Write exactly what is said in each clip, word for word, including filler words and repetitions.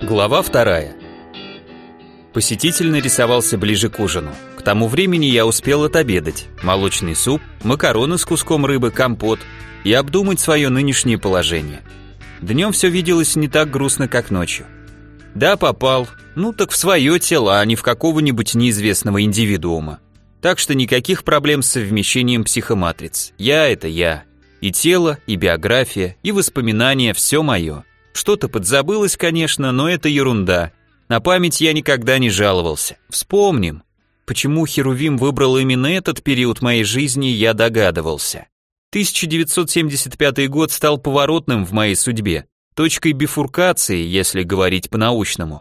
Глава вторая. Посетитель нарисовался ближе к ужину. К тому времени я успел отобедать. Молочный суп, макароны с куском рыбы, компот и обдумать свое нынешнее положение. Днем все виделось не так грустно, как ночью. Да, попал, ну так в свое тело, а не в какого-нибудь неизвестного индивидуума. Так что никаких проблем с совмещением психоматриц. Я — это я. И тело, и биография, и воспоминания — все мое. Что-то подзабылось, конечно, но это ерунда. На память я никогда не жаловался. Вспомним. Почему Херувим выбрал именно этот период моей жизни, я догадывался. тысяча девятьсот семьдесят пятый год стал поворотным в моей судьбе, точкой бифуркации, если говорить по-научному.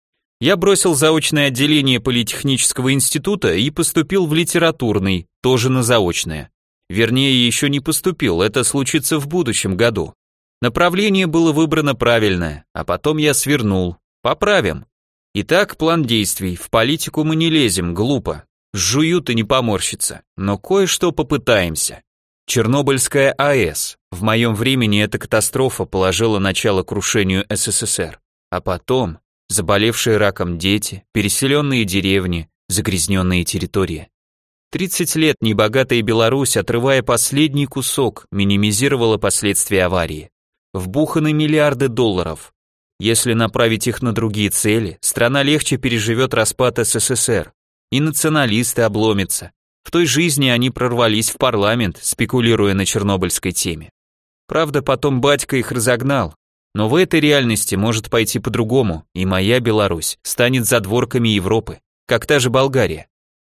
Я бросил заочное отделение Политехнического института и поступил в литературный, тоже на заочное. Вернее, еще не поступил, это случится в будущем году. Направление было выбрано правильное, а потом я свернул. Поправим. Итак, план действий. В политику мы не лезем, глупо. Жуют и не поморщится. Но кое-что попытаемся. Чернобыльская АЭС. В моем времени эта катастрофа положила начало крушению СССР. А потом заболевшие раком дети, переселенные деревни, загрязненные территории. тридцать лет небогатая Беларусь, отрывая последний кусок, минимизировала последствия аварии. Вбуханы миллиарды долларов. Если направить их на другие цели, страна легче переживет распад СССР. И националисты обломятся. В той жизни они прорвались в парламент, спекулируя на чернобыльской теме. Правда, потом батька их разогнал. Но в этой реальности может пойти по-другому, и моя Беларусь станет задворками Европы, как та же Болгария.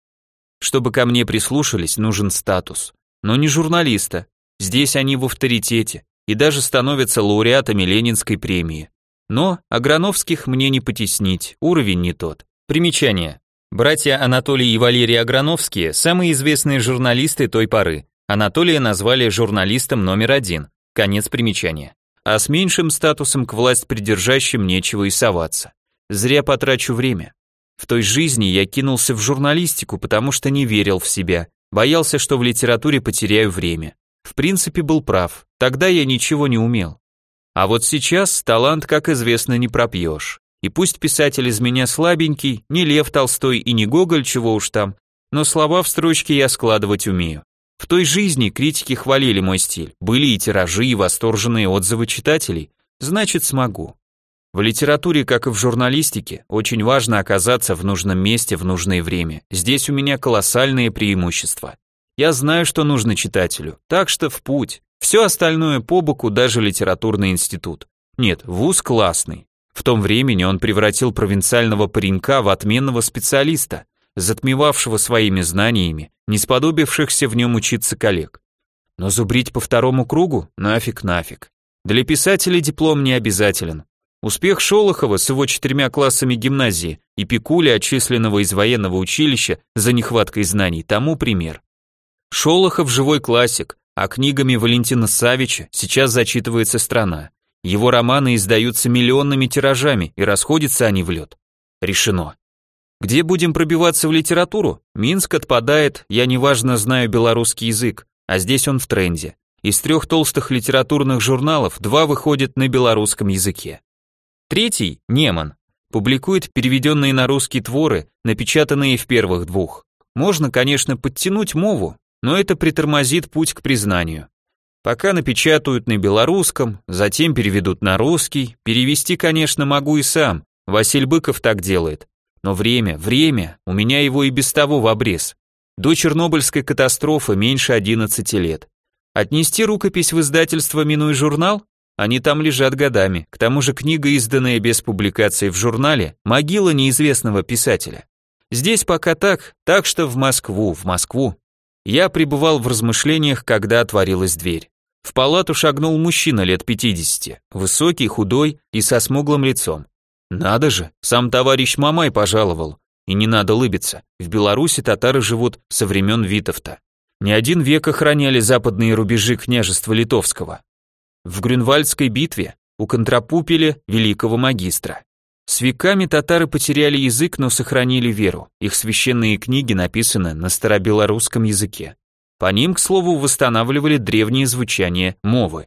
Чтобы ко мне прислушались, нужен статус. Но не журналиста. Здесь они в авторитете и даже становятся лауреатами Ленинской премии. Но Аграновских мне не потеснить, уровень не тот. Примечание. Братья Анатолий и Валерий Аграновские – самые известные журналисты той поры. Анатолия назвали журналистом номер один. Конец примечания. А с меньшим статусом к власть придержащим нечего и соваться. Зря потрачу время. В той жизни я кинулся в журналистику, потому что не верил в себя, боялся, что в литературе потеряю время. В принципе, был прав, тогда я ничего не умел. А вот сейчас талант, как известно, не пропьешь. И пусть писатель из меня слабенький, не Лев Толстой и не Гоголь, чего уж там, но слова в строчке я складывать умею. В той жизни критики хвалили мой стиль, были и тиражи, и восторженные отзывы читателей, значит, смогу. В литературе, как и в журналистике, очень важно оказаться в нужном месте в нужное время. Здесь у меня колоссальные преимущества. Я знаю, что нужно читателю, так что в путь. Все остальное по боку, даже литературный институт. Нет, вуз классный. В том времени он превратил провинциального паренька в отменного специалиста, затмевавшего своими знаниями, не сподобившихся в нем учиться коллег. Но зубрить по второму кругу? Нафиг, нафиг. Для писателя диплом не обязателен. Успех Шолохова с его четырьмя классами гимназии и Пикули, отчисленного из военного училища за нехваткой знаний, тому пример. Шолохов живой классик, а книгами Валентина Савича сейчас зачитывается страна. Его романы издаются миллионными тиражами, и расходятся они в лед. Решено. Где будем пробиваться в литературу? Минск отпадает, я неважно знаю белорусский язык, а здесь он в тренде. Из трех толстых литературных журналов два выходят на белорусском языке. Третий, Неман, публикует переведенные на русский творы, напечатанные в первых двух. Можно, конечно, подтянуть мову, но это притормозит путь к признанию. Пока напечатают на белорусском, затем переведут на русский, перевести, конечно, могу и сам, Василь Быков так делает. Но время, время, у меня его и без того в обрез. До Чернобыльской катастрофы меньше одиннадцати лет. Отнести рукопись в издательство «Минуй журнал»? Они там лежат годами, к тому же книга, изданная без публикации в журнале, могила неизвестного писателя. Здесь пока так, так что в Москву, в Москву. Я пребывал в размышлениях, когда отворилась дверь. В палату шагнул мужчина лет пятидесяти, высокий, худой и со смуглым лицом. Надо же, сам товарищ Мамай пожаловал. И не надо лыбиться, в Беларуси татары живут со времен Витовта. Не один век охраняли западные рубежи княжества Литовского. В Грюнвальдской битве у контрапупили великого магистра. С веками татары потеряли язык, но сохранили веру. Их священные книги написаны на старобелорусском языке. По ним, к слову, восстанавливали древние звучания мовы.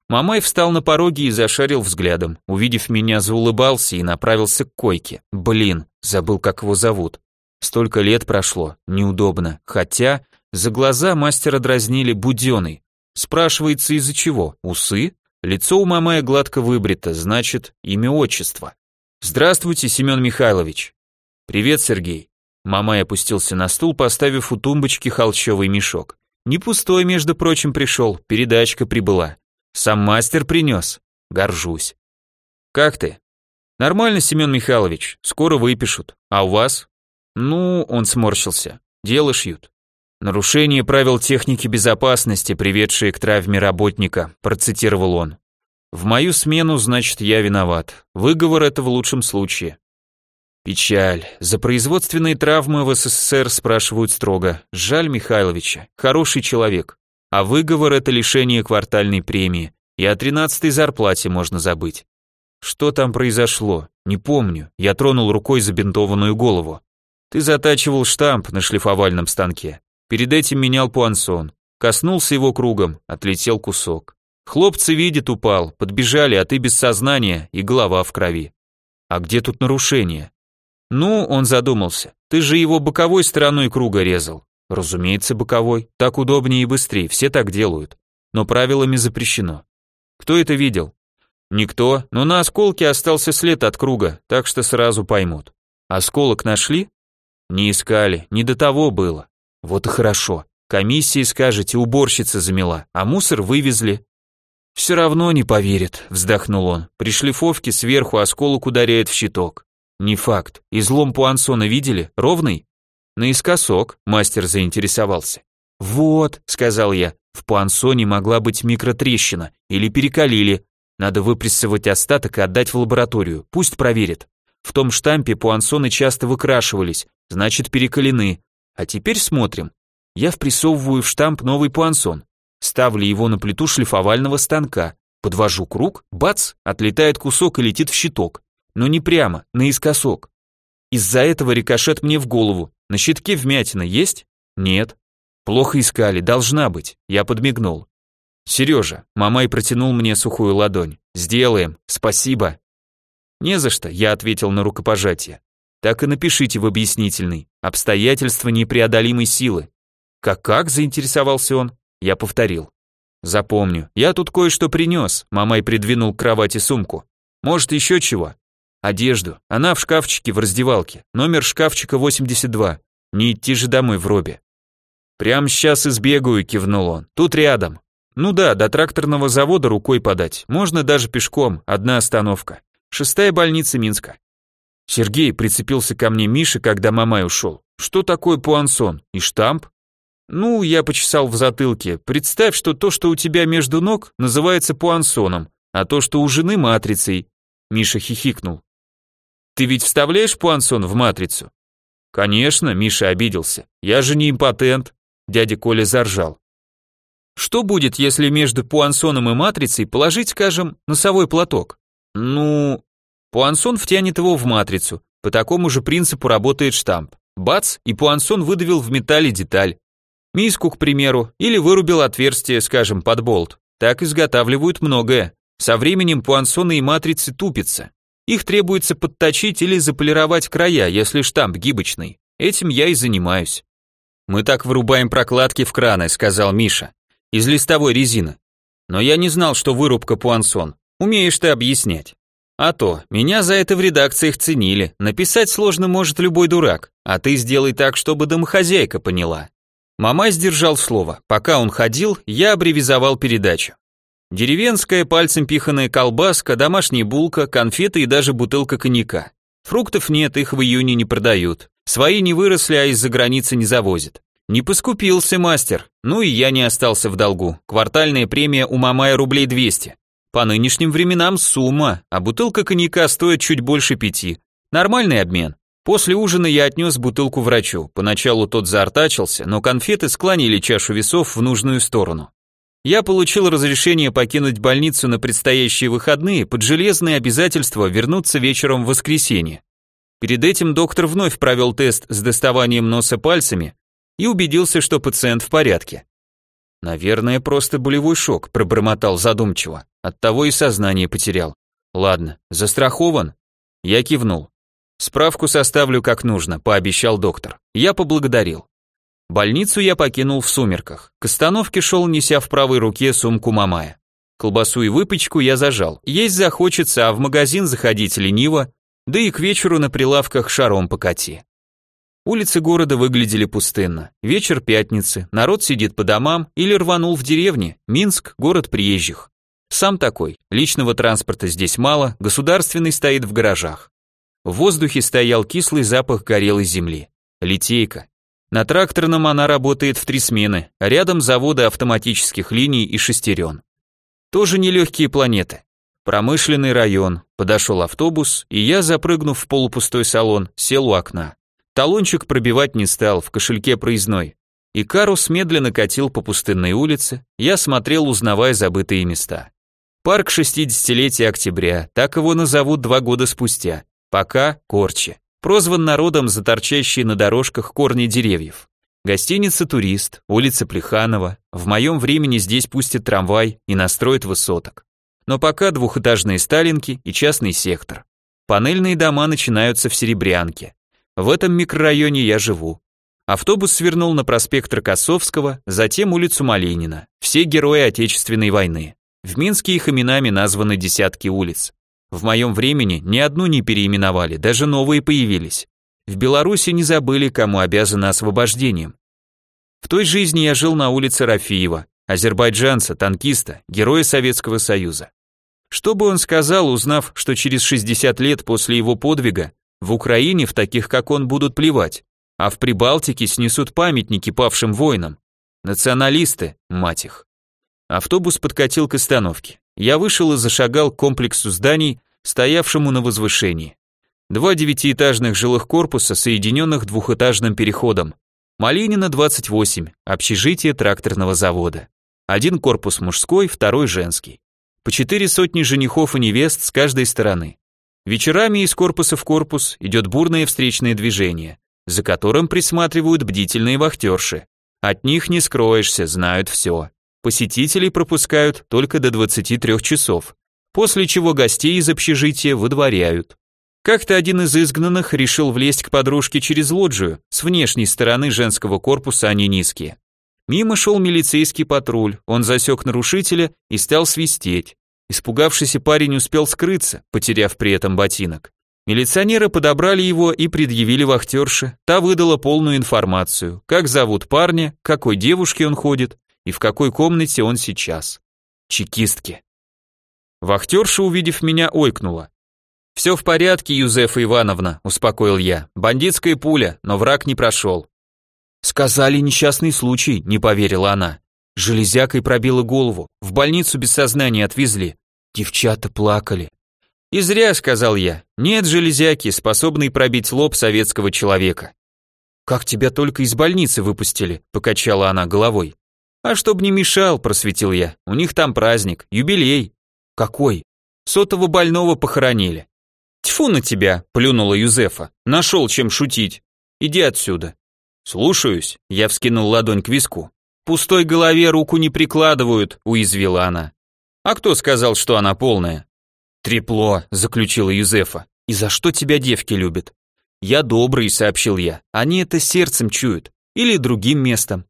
Мамай встал на пороге и зашарил взглядом. Увидев меня, заулыбался и направился к койке. Блин, забыл, как его зовут. Столько лет прошло, неудобно. Хотя за глаза мастера дразнили Будённый. Спрашивается, из-за чего? Усы? Лицо у Мамая гладко выбрито, значит, имя отчество. Здравствуйте, Семен Михайлович. Привет, Сергей. Мамай опустился на стул, поставив у тумбочки холщовый мешок. Не пустой, между прочим, пришел, передачка прибыла. Сам мастер принес. Горжусь. Как ты? Нормально, Семен Михайлович, скоро выпишут. А у вас? Ну, он сморщился. Дело шьют. Нарушение правил техники безопасности, приведшее к травме работника, процитировал он. В мою смену, значит, я виноват. Выговор это в лучшем случае. Печаль. За производственные травмы в СССР спрашивают строго. Жаль Михайловича. Хороший человек. А выговор это лишение квартальной премии. И о тринадцатой зарплате можно забыть. Что там произошло? Не помню. Я тронул рукой забинтованную голову. Ты затачивал штамп на шлифовальном станке. Перед этим менял пуансон. Коснулся его кругом, отлетел кусок. Хлопцы видят, упал, подбежали, а ты без сознания и голова в крови. А где тут нарушение? Ну, он задумался. Ты же его боковой стороной круга резал. Разумеется, боковой. Так удобнее и быстрее, все так делают. Но правилами запрещено. Кто это видел? Никто, но на осколке остался след от круга, так что сразу поймут. Осколок нашли? Не искали, не до того было. Вот и хорошо. Комиссии, скажете, уборщица замела, а мусор вывезли. Все равно не поверит, вздохнул он. При шлифовке сверху осколок ударяет в щиток. Не факт. Излом пуансона видели? Ровный? Наискосок, мастер заинтересовался. Вот, сказал я, в пуансоне могла быть микротрещина или перекалили. Надо выпрессовать остаток и отдать в лабораторию, пусть проверит. В том штампе пуансоны часто выкрашивались, значит перекалены. А теперь смотрим. Я впрессовываю в штамп новый пуансон. Ставлю его на плиту шлифовального станка. Подвожу круг, бац, отлетает кусок и летит в щиток. Но не прямо, наискосок. Из-за этого рикошет мне в голову. На щитке вмятина есть? Нет. Плохо искали, должна быть. Я подмигнул. Сережа, Мамай протянул мне сухую ладонь. Сделаем, спасибо. Не за что, я ответил на рукопожатие. Так и напишите в объяснительной. Обстоятельства непреодолимой силы. Как-как, заинтересовался он? Я повторил. Запомню. Я тут кое-что принес. Мамай придвинул к кровати сумку. Может, еще чего? Одежду. Она в шкафчике в раздевалке. Номер шкафчика восемьдесят два. Не идти же домой в робе. Прямо сейчас избегаю, кивнул он. Тут рядом. Ну да, до тракторного завода рукой подать. Можно даже пешком. Одна остановка. Шестая больница Минска. Сергей, прицепился ко мне Миша, когда Мамай ушел. Что такое пуансон? И штамп? Ну, я почесал в затылке. Представь, что то, что у тебя между ног, называется пуансоном, а то, что у жены матрицей. Миша хихикнул. Ты ведь вставляешь пуансон в матрицу? Конечно, Миша обиделся. Я же не импотент. Дядя Коля заржал. Что будет, если между пуансоном и матрицей положить, скажем, носовой платок? Ну, пуансон втянет его в матрицу. По такому же принципу работает штамп. Бац, и пуансон выдавил в металле деталь. Миску, к примеру, или вырубил отверстие, скажем, под болт. Так изготавливают многое. Со временем пуансоны и матрицы тупятся. Их требуется подточить или заполировать края, если штамп гибочный. Этим я и занимаюсь. Мы так вырубаем прокладки в краны, сказал Миша. Из листовой резины. Но я не знал, что вырубка пуансон. Умеешь ты объяснять. А то, меня за это в редакциях ценили. Написать сложно может любой дурак, а ты сделай так, чтобы домохозяйка поняла. Мамай сдержал слово. Пока он ходил, я аббревизовал передачу. Деревенская пальцем пиханая колбаска, домашняя булка, конфеты и даже бутылка коньяка. Фруктов нет, их в июне не продают. Свои не выросли, а из-за границы не завозят. Не поскупился мастер. Ну и я не остался в долгу. Квартальная премия у Мамая рублей двести. По нынешним временам сумма, а бутылка коньяка стоит чуть больше пяти. Нормальный обмен. После ужина я отнес бутылку врачу. Поначалу тот заортачился, но конфеты склонили чашу весов в нужную сторону. Я получил разрешение покинуть больницу на предстоящие выходные под железное обязательство вернуться вечером в воскресенье. Перед этим доктор вновь провел тест с доставанием носа пальцами и убедился, что пациент в порядке. «Наверное, просто болевой шок», – пробормотал задумчиво. Оттого и сознание потерял. Ладно, застрахован? Я кивнул. Справку составлю как нужно, пообещал доктор. Я поблагодарил. Больницу я покинул в сумерках. К остановке шел, неся в правой руке сумку Мамая. Колбасу и выпечку я зажал. Есть захочется, а в магазин заходить лениво, да и к вечеру на прилавках шаром покати. Улицы города выглядели пустынно. Вечер пятницы, народ сидит по домам или рванул в деревне. Минск – город приезжих. Сам такой, личного транспорта здесь мало, государственный стоит в гаражах. В воздухе стоял кислый запах горелой земли. Литейка. На тракторном она работает в три смены, а рядом заводы автоматических линий и шестерен. Тоже нелегкие планеты. Промышленный район. Подошел автобус, и я, запрыгнув в полупустой салон, сел у окна. Талончик пробивать не стал, в кошельке проездной. Икарус медленно катил по пустынной улице, я смотрел, узнавая забытые места. Парк шестидесятилетия октября, так его назовут два года спустя. Пока Корчи. Прозван народом за торчащие на дорожках корни деревьев. Гостиница «Турист», улица Плеханова. В моем времени здесь пустят трамвай и настроят высоток. Но пока двухэтажные сталинки и частный сектор. Панельные дома начинаются в Серебрянке. В этом микрорайоне я живу. Автобус свернул на проспект Рокоссовского, затем улицу Малинина. Все герои Отечественной войны. В Минске их именами названы десятки улиц. В моем времени ни одну не переименовали, даже новые появились. В Беларуси не забыли, кому обязаны освобождением. В той жизни я жил на улице Рафиева, азербайджанца, танкиста, героя Советского Союза. Что бы он сказал, узнав, что через шестьдесят лет после его подвига в Украине в таких, как он, будут плевать, а в Прибалтике снесут памятники павшим воинам? Националисты, мать их. Автобус подкатил к остановке. Я вышел и зашагал к комплексу зданий, стоявшему на возвышении. Два девятиэтажных жилых корпуса, соединенных двухэтажным переходом. Малинина, двадцать восемь, общежитие тракторного завода. Один корпус мужской, второй женский. По четыре сотни женихов и невест с каждой стороны. Вечерами из корпуса в корпус идет бурное встречное движение, за которым присматривают бдительные вахтерши. От них не скроешься, знают все. Посетителей пропускают только до двадцати трёх часов, после чего гостей из общежития выдворяют. Как-то один из изгнанных решил влезть к подружке через лоджию, с внешней стороны женского корпуса они низкие. Мимо шел милицейский патруль, он засек нарушителя и стал свистеть. Испугавшийся парень успел скрыться, потеряв при этом ботинок. Милиционеры подобрали его и предъявили вахтерше, та выдала полную информацию, как зовут парня, к какой девушке он ходит, и в какой комнате он сейчас. Чекистки. Вахтерша, увидев меня, ойкнула. «Все в порядке, Юзефа Ивановна», — успокоил я. «Бандитская пуля, но враг не прошел». «Сказали, несчастный случай», — не поверила она. Железякой пробила голову, в больницу без сознания отвезли. Девчата плакали. «И зря», — сказал я. «Нет железяки, способной пробить лоб советского человека». «Как тебя только из больницы выпустили», — покачала она головой. «А чтоб не мешал», — просветил я, — «у них там праздник, юбилей». «Какой?» «Сотого больного похоронили». «Тьфу на тебя», — плюнула Юзефа, — «нашел чем шутить. Иди отсюда». «Слушаюсь», — я вскинул ладонь к виску. «Пустой голове руку не прикладывают», — уязвила она. «А кто сказал, что она полная?» «Трепло», — заключила Юзефа. «И за что тебя девки любят?» «Я добрый», — сообщил я, — «они это сердцем чуют. Или другим местом».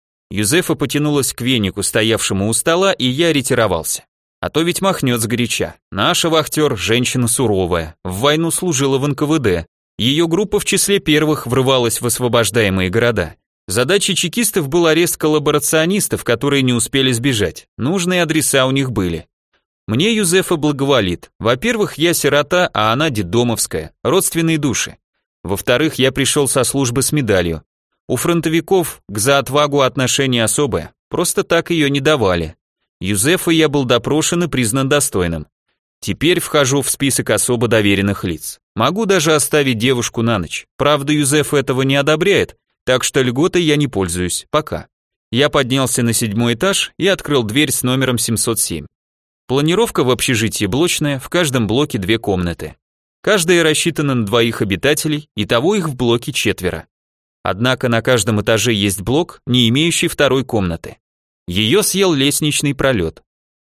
Юзефа потянулась к венику, стоявшему у стола, и я ретировался. А то ведь махнет сгоряча. Наша вахтер – женщина суровая, в войну служила в эн ка вэ дэ. Ее группа в числе первых врывалась в освобождаемые города. Задачей чекистов был арест коллаборационистов, которые не успели сбежать. Нужные адреса у них были. Мне Юзефа благоволит. Во-первых, я сирота, а она детдомовская, родственные души. Во-вторых, я пришел со службы с медалью. У фронтовиков к за отвагу отношение особое, просто так ее не давали. Юзефа я был допрошен и признан достойным. Теперь вхожу в список особо доверенных лиц. Могу даже оставить девушку на ночь. Правда, Юзефа этого не одобряет, так что льготой я не пользуюсь, пока. Я поднялся на седьмой этаж и открыл дверь с номером семьсот семь. Планировка в общежитии блочная, в каждом блоке две комнаты. Каждая рассчитана на двоих обитателей, итого их в блоке четверо. Однако на каждом этаже есть блок, не имеющий второй комнаты. Ее съел лестничный пролет.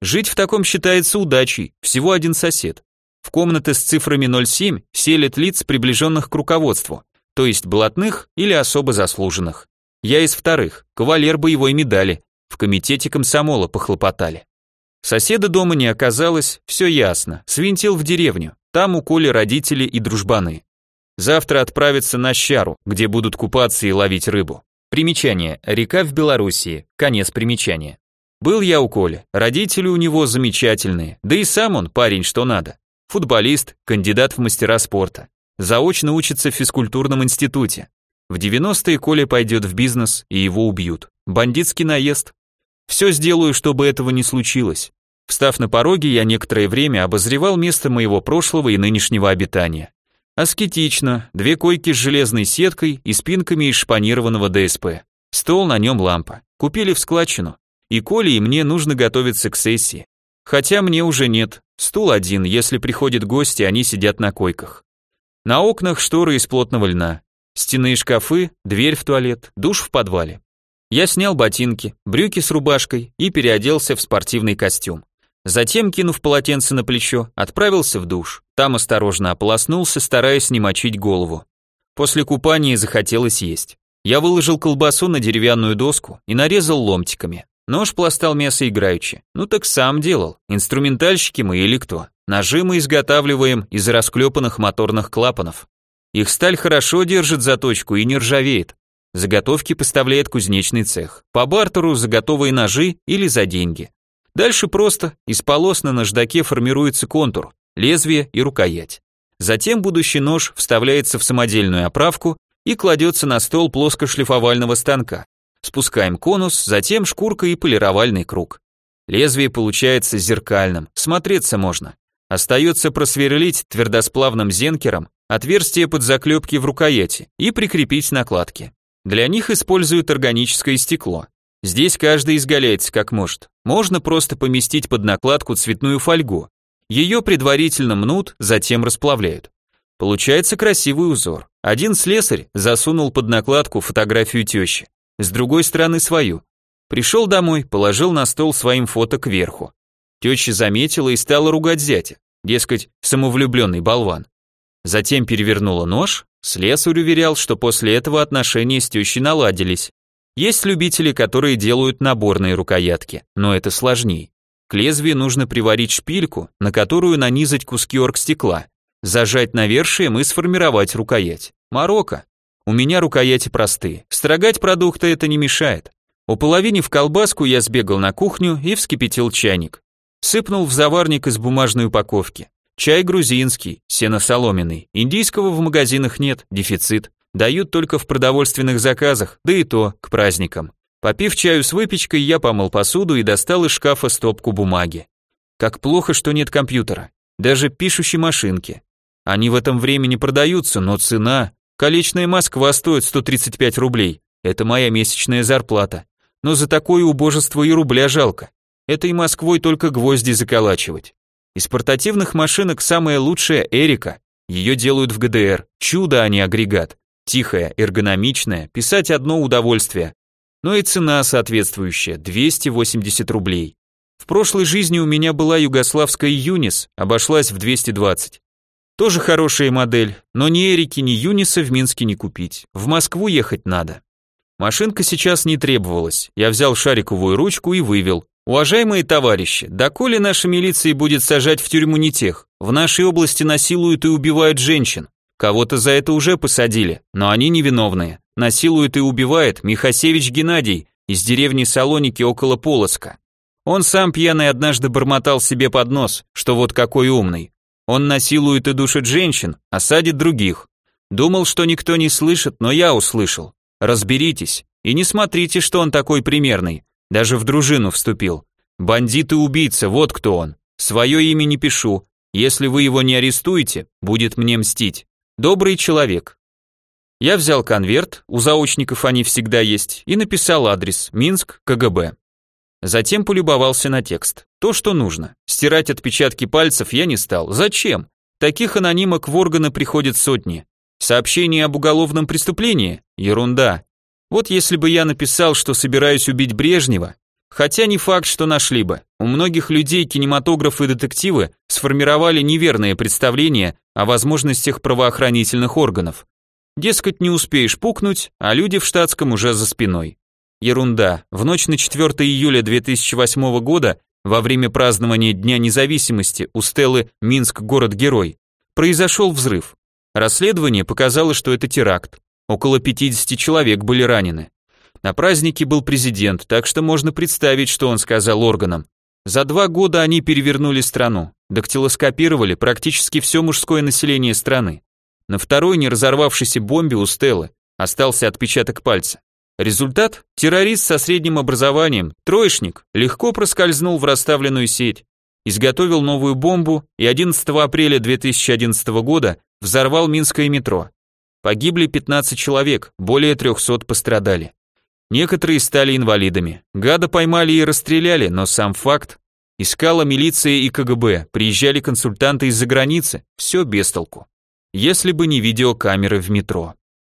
Жить в таком считается удачей, всего один сосед. В комнаты с цифрами ноль семь селят лиц, приближенных к руководству, то есть блатных или особо заслуженных. Я из вторых, кавалер боевой медали, в комитете комсомола похлопотали. Соседа дома не оказалось, все ясно, свинтил в деревню, там у Коли родители и дружбаны. Завтра отправится на Щару, где будут купаться и ловить рыбу. Примечание, река в Белоруссии, конец примечания. Был я у Коли, родители у него замечательные, да и сам он парень что надо. Футболист, кандидат в мастера спорта. Заочно учится в физкультурном институте. В девяностые Коля пойдет в бизнес, и его убьют. Бандитский наезд. Все сделаю, чтобы этого не случилось. Встав на пороге, я некоторое время обозревал место моего прошлого и нынешнего обитания. Аскетично, две койки с железной сеткой и спинками из шпанированного ДСП. Стол, на нем лампа. Купили в складчину. И Коле, и мне нужно готовиться к сессии. Хотя мне уже нет. Стул один, если приходят гости, они сидят на койках. На окнах шторы из плотного льна. Стены и шкафы, дверь в туалет, душ в подвале. Я снял ботинки, брюки с рубашкой и переоделся в спортивный костюм. Затем, кинув полотенце на плечо, отправился в душ. Там осторожно ополоснулся, стараясь не мочить голову. После купания захотелось есть. Я выложил колбасу на деревянную доску и нарезал ломтиками. Нож пластал мясо играючи. Ну так сам делал. Инструментальщики мы или кто? Ножи мы изготавливаем из расклепанных моторных клапанов. Их сталь хорошо держит заточку и не ржавеет. Заготовки поставляет кузнечный цех. По бартеру за готовые ножи или за деньги. Дальше просто. Из полос на наждаке формируется контур, лезвие и рукоять. Затем будущий нож вставляется в самодельную оправку и кладется на стол плоскошлифовального станка. Спускаем конус, затем шкурка и полировальный круг. Лезвие получается зеркальным, смотреться можно. Остается просверлить твердосплавным зенкером отверстие под заклепки в рукояти и прикрепить накладки. Для них используют органическое стекло. Здесь каждый изгаляется как может. Можно просто поместить под накладку цветную фольгу. Ее предварительно мнут, затем расплавляют. Получается красивый узор. Один слесарь засунул под накладку фотографию тещи, с другой стороны свою. Пришел домой, положил на стол своим фото кверху. Теща заметила и стала ругать зятя, дескать, самовлюбленный болван. Затем перевернула нож, слесарь уверял, что после этого отношения с тещей наладились. Есть любители, которые делают наборные рукоятки, но это сложнее. К лезвию нужно приварить шпильку, на которую нанизать куски оргстекла, зажать навершием и сформировать рукоять. Марокко. У меня рукояти простые, строгать продукты это не мешает. Уполовинив колбаску, я сбегал на кухню и вскипятил чайник. Сыпнул в заварник из бумажной упаковки. Чай грузинский, сено-соломенный, индийского в магазинах нет, дефицит. Дают только в продовольственных заказах, да и то к праздникам. Попив чаю с выпечкой, я помыл посуду и достал из шкафа стопку бумаги. Как плохо, что нет компьютера, даже пишущей машинки. Они в этом времени продаются, но цена... Колечная Москва стоит сто тридцать пять рублей, это моя месячная зарплата. Но за такое убожество и рубля жалко. Этой Москвой только гвозди заколачивать. Из портативных машинок самая лучшая Эрика. Ее делают в ГДР, чудо, а не агрегат. Тихая, эргономичная, писать одно удовольствие. Но и цена соответствующая, двести восемьдесят рублей. В прошлой жизни у меня была югославская Юнис, обошлась в двести двадцать. Тоже хорошая модель, но ни Эрики, ни Юниса в Минске не купить. В Москву ехать надо. Машинка сейчас не требовалась. Я взял шариковую ручку и вывел. Уважаемые товарищи, доколе наша милиция будет сажать в тюрьму не тех? В нашей области насилуют и убивают женщин. Кого-то за это уже посадили, но они невиновные. Насилует и убивает Михасевич Геннадий из деревни Салоники около Полоцка. Он сам пьяный однажды бормотал себе под нос, что вот какой умный. Он насилует и душит женщин, а садит других. Думал, что никто не слышит, но я услышал. Разберитесь и не смотрите, что он такой примерный. Даже в дружину вступил. Бандит и убийца, вот кто он. Свое имя не пишу. Если вы его не арестуете, будет мне мстить. Добрый человек. Я взял конверт, у заочников они всегда есть, и написал адрес Минск, КГБ. Затем полюбовался на текст. То, что нужно. Стирать отпечатки пальцев я не стал. Зачем? Таких анонимок в органы приходят сотни. Сообщение об уголовном преступлении? Ерунда. Вот если бы я написал, что собираюсь убить Брежнева, Хотя не факт, что нашли бы. У многих людей кинематограф и детективы сформировали неверное представление о возможностях правоохранительных органов. Дескать, не успеешь пукнуть, а люди в штатском уже за спиной. Ерунда. В ночь на четвёртое июля две тысячи восьмого года, во время празднования Дня независимости у стелы «Минск. Город-герой», произошел взрыв. Расследование показало, что это теракт. Около пятидесяти человек были ранены. На празднике был президент, так что можно представить, что он сказал органам. За два года они перевернули страну, дактилоскопировали практически все мужское население страны. На второй не разорвавшейся бомбе у стелы остался отпечаток пальца. Результат? Террорист со средним образованием, троечник, легко проскользнул в расставленную сеть, изготовил новую бомбу и одиннадцатого апреля две тысячи одиннадцатого года взорвал Минское метро. Погибли пятнадцать человек, более трехсот пострадали. Некоторые стали инвалидами. Гада поймали и расстреляли, но сам факт. Искала милиция и ка гэ бэ, приезжали консультанты из-за границы, все без толку. Если бы не видеокамеры в метро.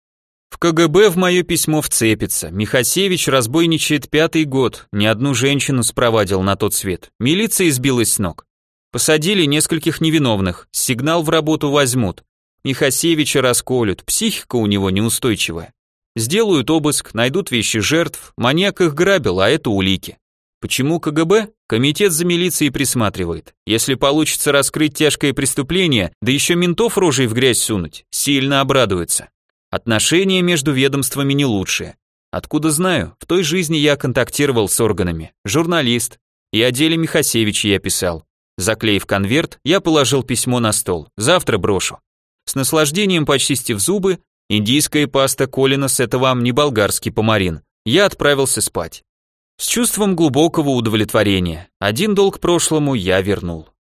В ка гэ бэ в мое письмо вцепится. Михасевич разбойничает пятый год, ни одну женщину спровадил на тот свет. Милиция избилась с ног. Посадили нескольких невиновных, сигнал в работу возьмут. Михасевича расколют, психика у него неустойчивая. Сделают обыск, найдут вещи жертв, маньяк их грабил, а это улики. Почему ка гэ бэ? Комитет за милицией присматривает. Если получится раскрыть тяжкое преступление, да еще ментов рожей в грязь сунуть, сильно обрадуется. Отношения между ведомствами не лучшие. Откуда знаю? В той жизни я контактировал с органами. Журналист. И о деле Михасевича я писал. Заклеив конверт, я положил письмо на стол. Завтра брошу. С наслаждением почистив зубы, индийская паста Колинос — это вам не болгарский помарин. Я отправился спать. С чувством глубокого удовлетворения. Один долг прошлому я вернул.